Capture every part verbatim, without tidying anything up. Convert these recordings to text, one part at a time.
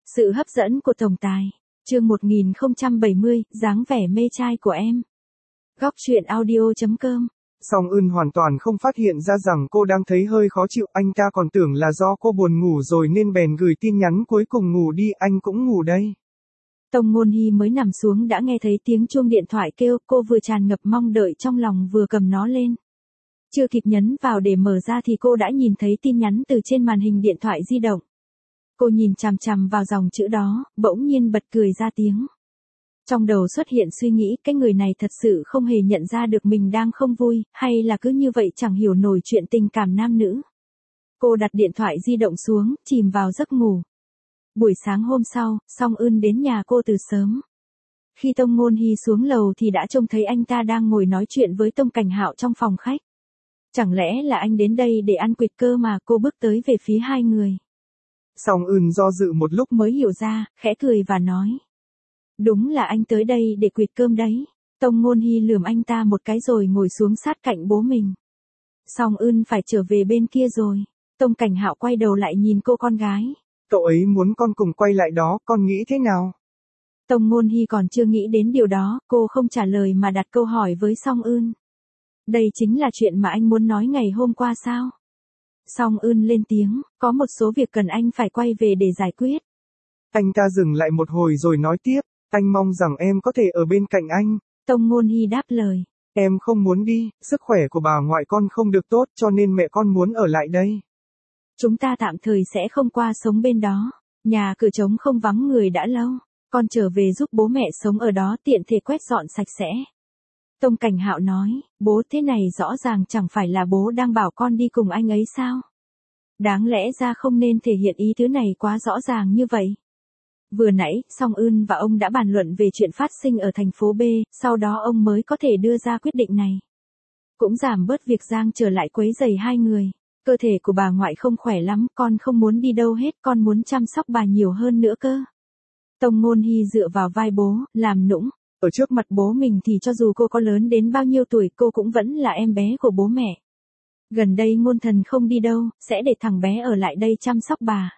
Sự hấp dẫn của tổng tài. Chương một nghìn không trăm bảy mươi, dáng vẻ mê trai của em. Góc truyện audio chấm com. Song Eun hoàn toàn không phát hiện ra rằng cô đang thấy hơi khó chịu, anh ta còn tưởng là do cô buồn ngủ rồi nên bèn gửi tin nhắn cuối cùng ngủ đi, anh cũng ngủ đây. Tông Ngôn Hy mới nằm xuống đã nghe thấy tiếng chuông điện thoại kêu, cô vừa tràn ngập mong đợi trong lòng vừa cầm nó lên. Chưa kịp nhấn vào để mở ra thì cô đã nhìn thấy tin nhắn từ trên màn hình điện thoại di động. Cô nhìn chằm chằm vào dòng chữ đó, bỗng nhiên bật cười ra tiếng. Trong đầu xuất hiện suy nghĩ, cái người này thật sự không hề nhận ra được mình đang không vui, hay là cứ như vậy chẳng hiểu nổi chuyện tình cảm nam nữ. Cô đặt điện thoại di động xuống, chìm vào giấc ngủ. Buổi sáng hôm sau, Song Eun đến nhà cô từ sớm. Khi Tông Ngôn Hy xuống lầu thì đã trông thấy anh ta đang ngồi nói chuyện với Tông Cảnh Hạo trong phòng khách. Chẳng lẽ là anh đến đây để ăn quỵt cơ mà? Cô bước tới về phía hai người. Song Eun do dự một lúc mới hiểu ra, khẽ cười và nói. Đúng là anh tới đây để quỵt cơm đấy. Tông Ngôn Hy lườm anh ta một cái rồi ngồi xuống sát cạnh bố mình. Song Eun phải trở về bên kia rồi. Tông Cảnh Hạo quay đầu lại nhìn cô con gái. Cậu ấy muốn con cùng quay lại đó, con nghĩ thế nào? Tông Ngôn Hy còn chưa nghĩ đến điều đó, cô không trả lời mà đặt câu hỏi với Song Eun. Đây chính là chuyện mà anh muốn nói ngày hôm qua sao? Song Eun lên tiếng, có một số việc cần anh phải quay về để giải quyết. Anh ta dừng lại một hồi rồi nói tiếp, anh mong rằng em có thể ở bên cạnh anh. Tông Ngôn Hy đáp lời. Em không muốn đi, sức khỏe của bà ngoại con không được tốt cho nên mẹ con muốn ở lại đây. Chúng ta tạm thời sẽ không qua sống bên đó. Nhà cửa trống không vắng người đã lâu. Con trở về giúp bố mẹ sống ở đó tiện thể quét dọn sạch sẽ. Tông Cảnh Hạo nói, bố thế này rõ ràng chẳng phải là bố đang bảo con đi cùng anh ấy sao? Đáng lẽ ra không nên thể hiện ý tứ này quá rõ ràng như vậy. Vừa nãy, Song Eun và ông đã bàn luận về chuyện phát sinh ở thành phố B, sau đó ông mới có thể đưa ra quyết định này. Cũng giảm bớt việc Giang trở lại quấy rầy hai người. Cơ thể của bà ngoại không khỏe lắm, con không muốn đi đâu hết, con muốn chăm sóc bà nhiều hơn nữa cơ. Tông Ngôn Hy dựa vào vai bố, làm nũng. Ở trước mặt bố mình thì cho dù cô có lớn đến bao nhiêu tuổi cô cũng vẫn là em bé của bố mẹ. Gần đây Ngôn Thần không đi đâu, sẽ để thằng bé ở lại đây chăm sóc bà.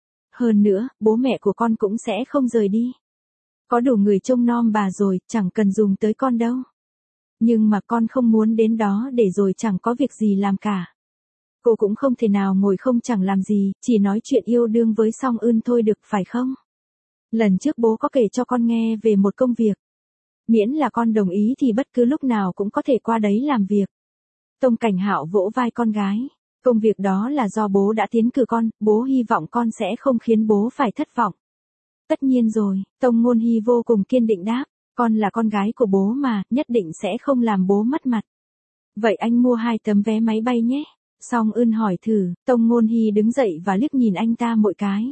Hơn nữa, bố mẹ của con cũng sẽ không rời đi. Có đủ người trông nom bà rồi, chẳng cần dùng tới con đâu. Nhưng mà con không muốn đến đó để rồi chẳng có việc gì làm cả. Cô cũng không thể nào ngồi không chẳng làm gì, chỉ nói chuyện yêu đương với Song Eun thôi được phải không? Lần trước bố có kể cho con nghe về một công việc. Miễn là con đồng ý thì bất cứ lúc nào cũng có thể qua đấy làm việc. Tông Cảnh Hạo vỗ vai con gái. Công việc đó là do bố đã tiến cử con, bố hy vọng con sẽ không khiến bố phải thất vọng. Tất nhiên rồi, Tông Ngôn Hy vô cùng kiên định đáp, con là con gái của bố mà, nhất định sẽ không làm bố mất mặt. Vậy anh mua hai tấm vé máy bay nhé. Song Eun hỏi thử, Tông Ngôn Hy đứng dậy và liếc nhìn anh ta một cái.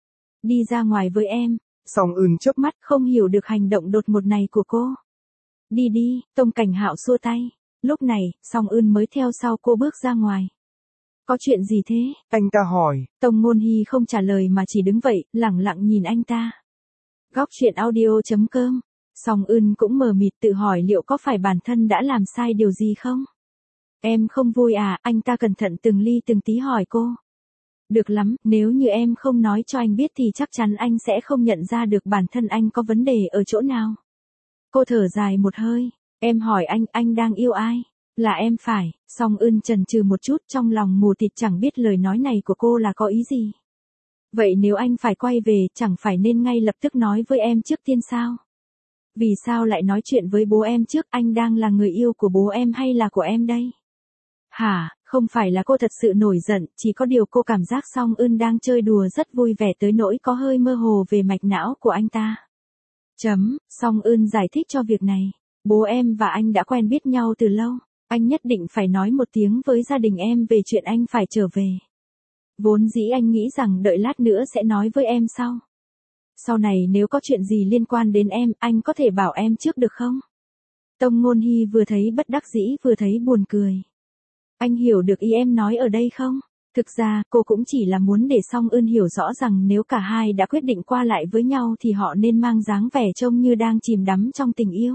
Đi ra ngoài với em. Song Eun chớp mắt không hiểu được hành động đột ngột này của cô. Đi đi, Tông Cảnh Hạo xua tay. Lúc này, Song Eun mới theo sau cô bước ra ngoài. Có chuyện gì thế? Anh ta hỏi. Tông Ngôn Hy không trả lời mà chỉ đứng vậy, lẳng lặng nhìn anh ta. Góc truyện audio chấm com. Song Eun cũng mờ mịt tự hỏi liệu có phải bản thân đã làm sai điều gì không? Em không vui à? Anh ta cẩn thận từng ly từng tí hỏi cô. Được lắm, nếu như em không nói cho anh biết thì chắc chắn anh sẽ không nhận ra được bản thân anh có vấn đề ở chỗ nào. Cô thở dài một hơi. Em hỏi anh, anh đang yêu ai? Là em phải. Song Eun chần chừ một chút, trong lòng mù tịt chẳng biết lời nói này của cô là có ý gì. Vậy nếu anh phải quay về, chẳng phải nên ngay lập tức nói với em trước tiên sao? Vì sao lại nói chuyện với bố em trước? Anh đang là người yêu của bố em hay là của em đây? Hả, không phải là cô thật sự nổi giận, chỉ có điều cô cảm giác Song Eun đang chơi đùa rất vui vẻ tới nỗi có hơi mơ hồ về mạch não của anh ta. Chấm, Song Eun giải thích cho việc này. Bố em và anh đã quen biết nhau từ lâu. Anh nhất định phải nói một tiếng với gia đình em về chuyện anh phải trở về. Vốn dĩ anh nghĩ rằng đợi lát nữa sẽ nói với em sau. Sau này nếu có chuyện gì liên quan đến em, anh có thể bảo em trước được không? Tông Ngôn Hy vừa thấy bất đắc dĩ vừa thấy buồn cười. Anh hiểu được ý em nói ở đây không? Thực ra, cô cũng chỉ là muốn để Song Eun hiểu rõ rằng nếu cả hai đã quyết định qua lại với nhau thì họ nên mang dáng vẻ trông như đang chìm đắm trong tình yêu.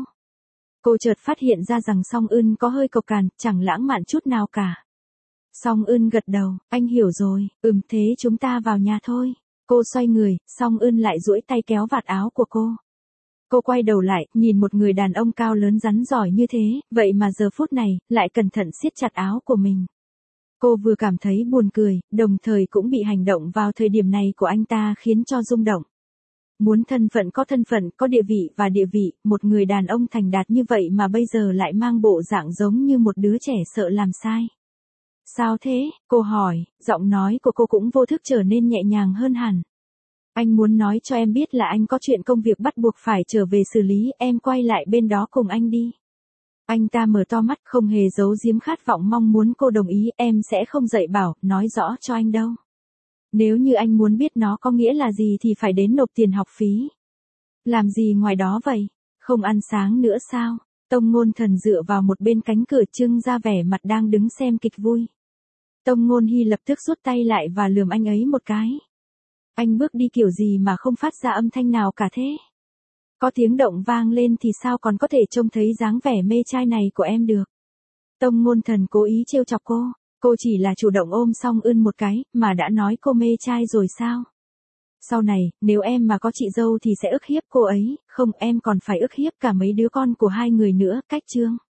Cô chợt phát hiện ra rằng Song Eun có hơi cộc cằn, chẳng lãng mạn chút nào cả. Song Eun gật đầu, anh hiểu rồi, ừm thế chúng ta vào nhà thôi. Cô xoay người, Song Ưn lại duỗi tay kéo vạt áo của cô. Cô quay đầu lại, nhìn một người đàn ông cao lớn rắn giỏi như thế, vậy mà giờ phút này, lại cẩn thận siết chặt áo của mình. Cô vừa cảm thấy buồn cười, đồng thời cũng bị hành động vào thời điểm này của anh ta khiến cho rung động. Muốn thân phận có thân phận, có địa vị và địa vị, một người đàn ông thành đạt như vậy mà bây giờ lại mang bộ dạng giống như một đứa trẻ sợ làm sai. Sao thế? Cô hỏi, giọng nói của cô cũng vô thức trở nên nhẹ nhàng hơn hẳn. Anh muốn nói cho em biết là anh có chuyện công việc bắt buộc phải trở về xử lý, em quay lại bên đó cùng anh đi. Anh ta mở to mắt không hề giấu giếm khát vọng mong muốn cô đồng ý, em sẽ không dạy bảo, nói rõ cho anh đâu. Nếu như anh muốn biết nó có nghĩa là gì thì phải đến nộp tiền học phí. Làm gì ngoài đó vậy? Không ăn sáng nữa sao? Tông Ngôn Thần dựa vào một bên cánh cửa trưng ra vẻ mặt đang đứng xem kịch vui. Tông Ngôn Hy lập tức rút tay lại và lườm anh ấy một cái. Anh bước đi kiểu gì mà không phát ra âm thanh nào cả thế? Có tiếng động vang lên thì sao còn có thể trông thấy dáng vẻ mê trai này của em được? Tông Ngôn Thần cố ý trêu chọc cô. Cô chỉ là chủ động ôm Song Ưn một cái, mà đã nói cô mê trai rồi sao? Sau này, nếu em mà có chị dâu thì sẽ ức hiếp cô ấy, không em còn phải ức hiếp cả mấy đứa con của hai người nữa, cách chương.